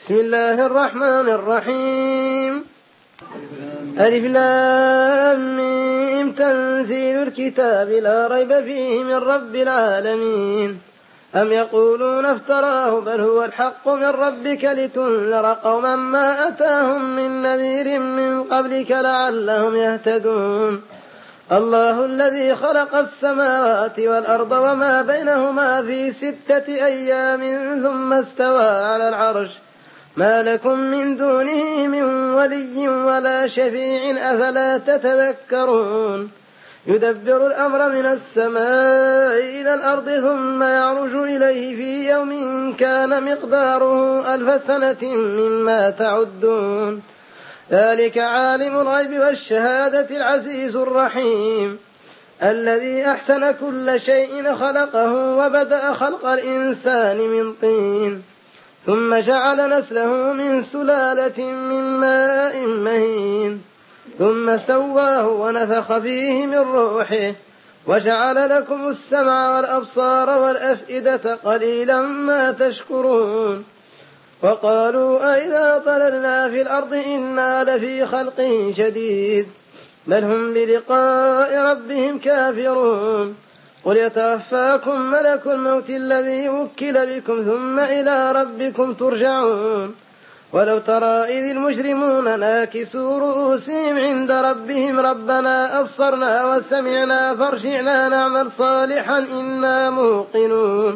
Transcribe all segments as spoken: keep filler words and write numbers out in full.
بسم الله الرحمن الرحيم. ألف لام ميم تنزيل الكتاب لا ريب فيه من رب العالمين. أم يقولون افتراه بل هو الحق من ربك لتنذر قوما ما أتاهم من نذير من قبلك لعلهم يهتدون. الله الذي خلق السماوات والأرض وما بينهما في ستة أيام ثم استوى على العرش ما لكم من دونه من ولي ولا شفيع أفلا تتذكرون. يدبر الأمر من السماء إلى الأرض ثم يعرج إليه في يوم كان مقداره ألف سنة مما تعدون. ذلك عالم الغيب والشهادة العزيز الرحيم الذي أحسن كل شيء خلقه وبدأ خلق الإنسان من طين ثم جعل نسله من سلالة من ماء مهين ثم سواه ونفخ فيه من روحه وجعل لكم السمع والأبصار والأفئدة قليلا ما تشكرون. وقالوا أئذا ضللنا في الأرض إنا لفي خلق جديد بل هم بلقاء ربهم كافرون. قل يتوفاكم ملك الموت الذي وكل بكم ثم إلى ربكم ترجعون. ولو ترى إذ المجرمون ناكسوا رؤوسهم عند ربهم ربنا أبصرنا وسمعنا فارجعنا نعمل صالحا إنا موقنون.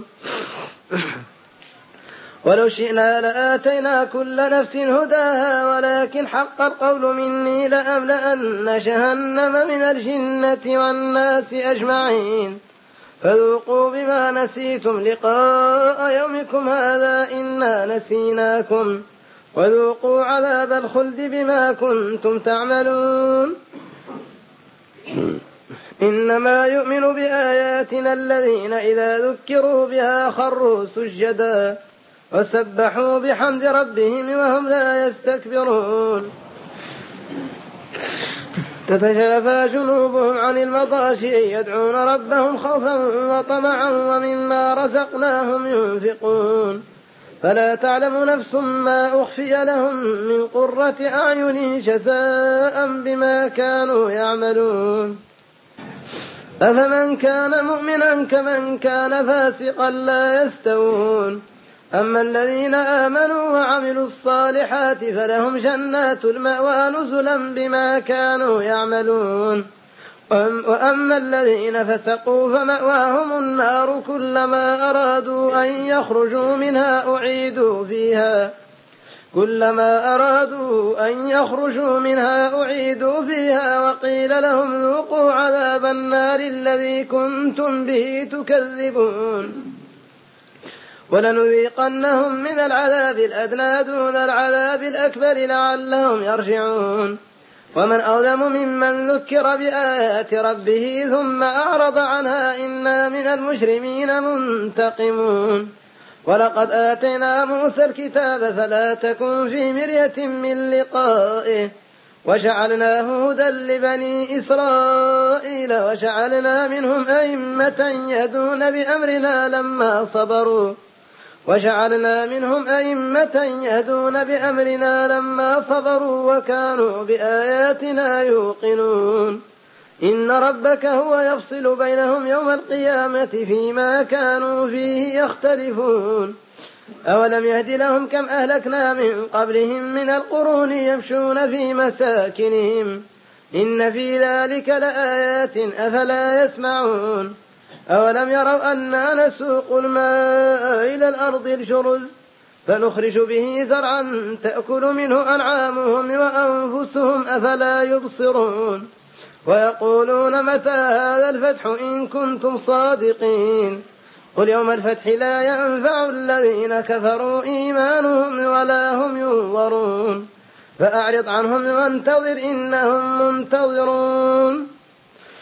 ولو شئنا لآتينا كل نفس هداها ولكن حق القول مني لأملأن جهنم من الجنة والناس أجمعين. فذوقوا بما نسيتم لقاء يومكم هذا إنا نسيناكم وذوقوا عذاب الخلد بما كنتم تعملون. إنما يؤمن بآياتنا الذين إذا ذكروا بها خروا سجدا وسبحوا بحمد ربهم وهم لا يستكبرون. تتجافى جنوبهم عن المضاجع يدعون ربهم خوفا وطمعا ومما رزقناهم ينفقون. فلا تعلم نفس ما أخفي لهم من قرة أعين جزاء بما كانوا يعملون. أفمن كان مؤمنا كمن كان فاسقا لا يستوون. أما الذين آمنوا وعملوا الصالحات فلهم جنات المأوى نزلا بما كانوا يعملون. وأما الذين فسقوا فمأواهم النار كلما أرادوا أن يخرجوا منها أعيدوا فيها كلما أرادوا أن يخرجوا منها أعيدوا فيها وقيل لهم ذوقوا عذاب النار الذي كنتم به تكذبون. ولنذيقنهم من العذاب الأدنى دون العذاب الأكبر لعلهم يرجعون. ومن أظلم ممن ذكر بآيات ربه ثم أعرض عنها إنا من المجرمين منتقمون. ولقد آتينا موسى الكتاب فلا تكن في مرية من لقائه وجعلناه هدى لبني إسرائيل وجعلنا منهم أئمة يهدون بأمرنا لما صبروا وجعلنا منهم أئمة يهدون بأمرنا لما صبروا وكانوا بآياتنا يوقنون. إن ربك هو يفصل بينهم يوم القيامة فيما كانوا فيه يختلفون. أولم يهد لهم كم أهلكنا من قبلهم من القرون يمشون في مساكنهم إن في ذلك لآيات أفلا يسمعون. أولم يروا أنا نسوق الماء إلى الأرض الجرز فنخرج به زرعا تأكل منه أنعامهم وأنفسهم أفلا يبصرون. ويقولون متى هذا الفتح إن كنتم صادقين. قل يوم الفتح لا ينفع الذين كفروا إيمانهم ولا هم ينظرون. فأعرض عنهم وانتظر إنهم منتظرون.